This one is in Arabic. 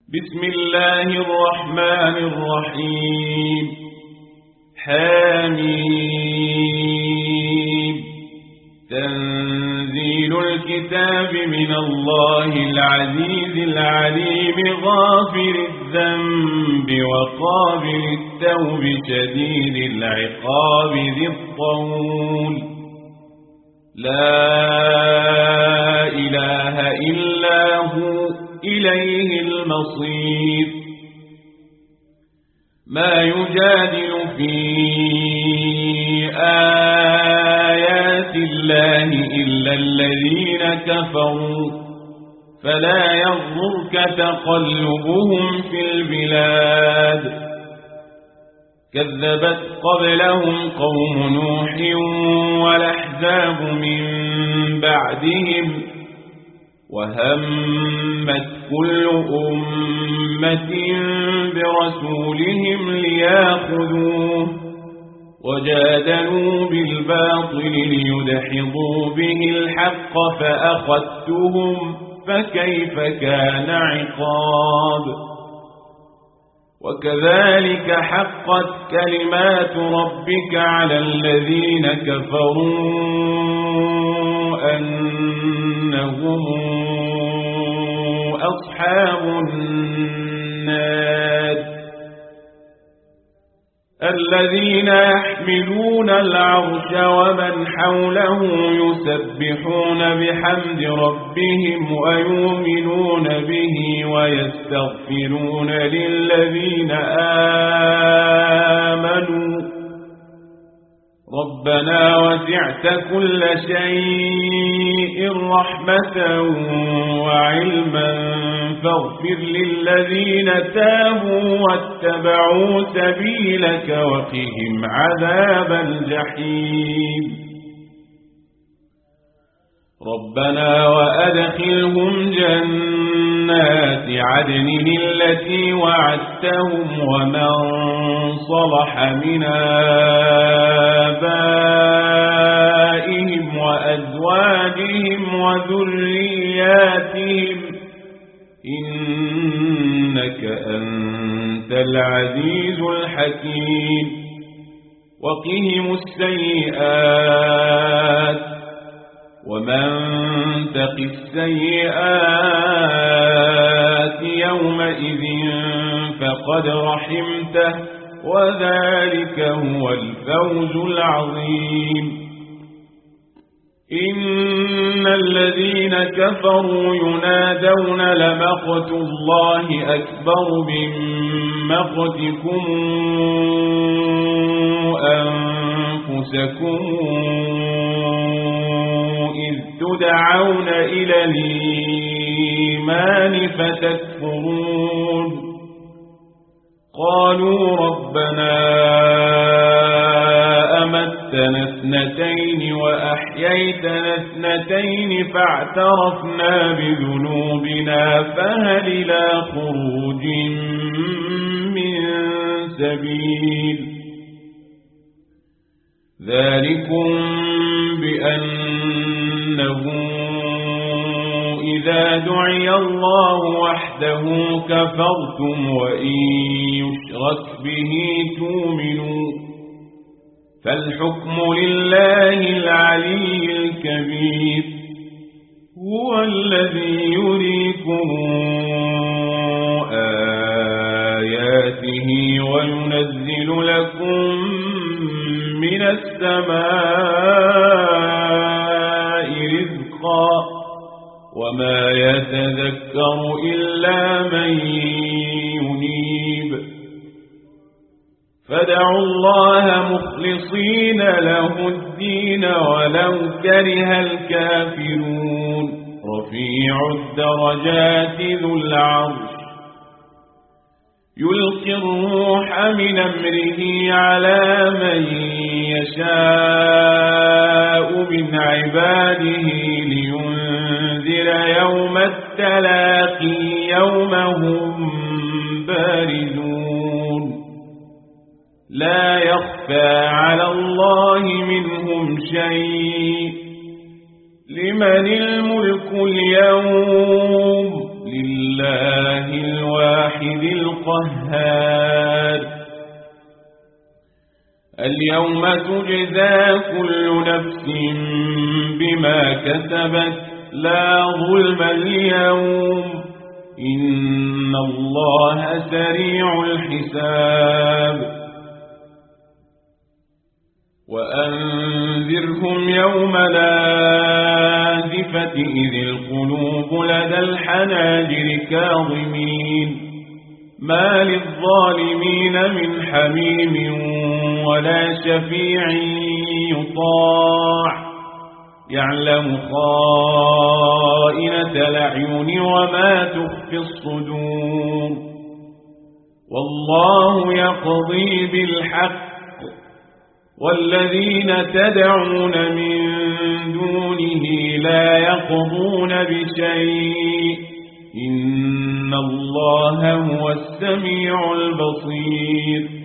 بسم الله الرحمن الرحيم حميم تنزيل الكتاب من الله العزيز العليم غافر الذنب وقابل التوب شديد العقاب ذي الطول لا إله إلا هو إليه المصير ما يجادل في آيات الله إلا الذين كفروا فلا يغرك تقلبهم في البلاد كذبت قبلهم قوم نوح والأحزاب من بعدهم وهمت كل أمة برسولهم ليأخذوه وجادلوا بالباطل ليدحضوا به الحق فأخذتهم فكيف كان عقاب وكذلك حقت كلمات ربك على الذين كفروا أنهم أصحاب النار الذين يحملون العرش ومن حوله يسبحون بحمد ربهم ويؤمنون به ويستغفرون للذين آمنوا ربنا وسعت كل شيء رحمة وعلما فاغفر للذين تابوا واتبعوا سبيلك وقهم عذاب الجحيم ربنا وأدخلهم جنات عدن التي وعدتهم ومن صلح من آبائهم وأزواجهم وذرياتهم إنك أنت العزيز الحكيم وقهم السيئات ومن تق السيئات يومئذ فقد رحمته وذلك هو الفوز العظيم إن الذين كفروا ينادون لمقت الله أكبر من مقتكم أنفسكم إذ تدعون إلى الإيمان فتكفرون قالوا ربنا أمتنا اثنتين وأحييتنا اثنتين فاعترفنا بذنوبنا فهل إلى خروج من سبيل ذلكم بأنه إذا دعي الله وحده كفرتم وإن يشرك به تؤمنوا فالحكم لله العلي الكبير هو الذي يريكم آياته وينزل لكم من السماء رزقا وما يتذكر إلا من ينيب فادعوا الله مخلصين له الدين ولو كره الكافرون رفيع الدرجات ذو العرش يلقي الروح من أمره على من يشاء من عباده لينذر يوم التلاقي يوم هم بارزون لا يخفى على الله منهم شيء لمن الملك اليوم لله الله الواحد القهار. اليوم تجزى كل نفس بما كسبت لا ظلم اليوم إن الله سريع الحساب. وأنذرهم يوم الآزفة إذ القلوب لدى الحناجر كاظمين ما للظالمين من حميم ولا شفيع يطاع يعلم خائنة الأعين وما تخفي الصدور. والله يقضي بالحق والذين تدعون من دونه لا يقضون بشيء إن الله هو السميع البصير.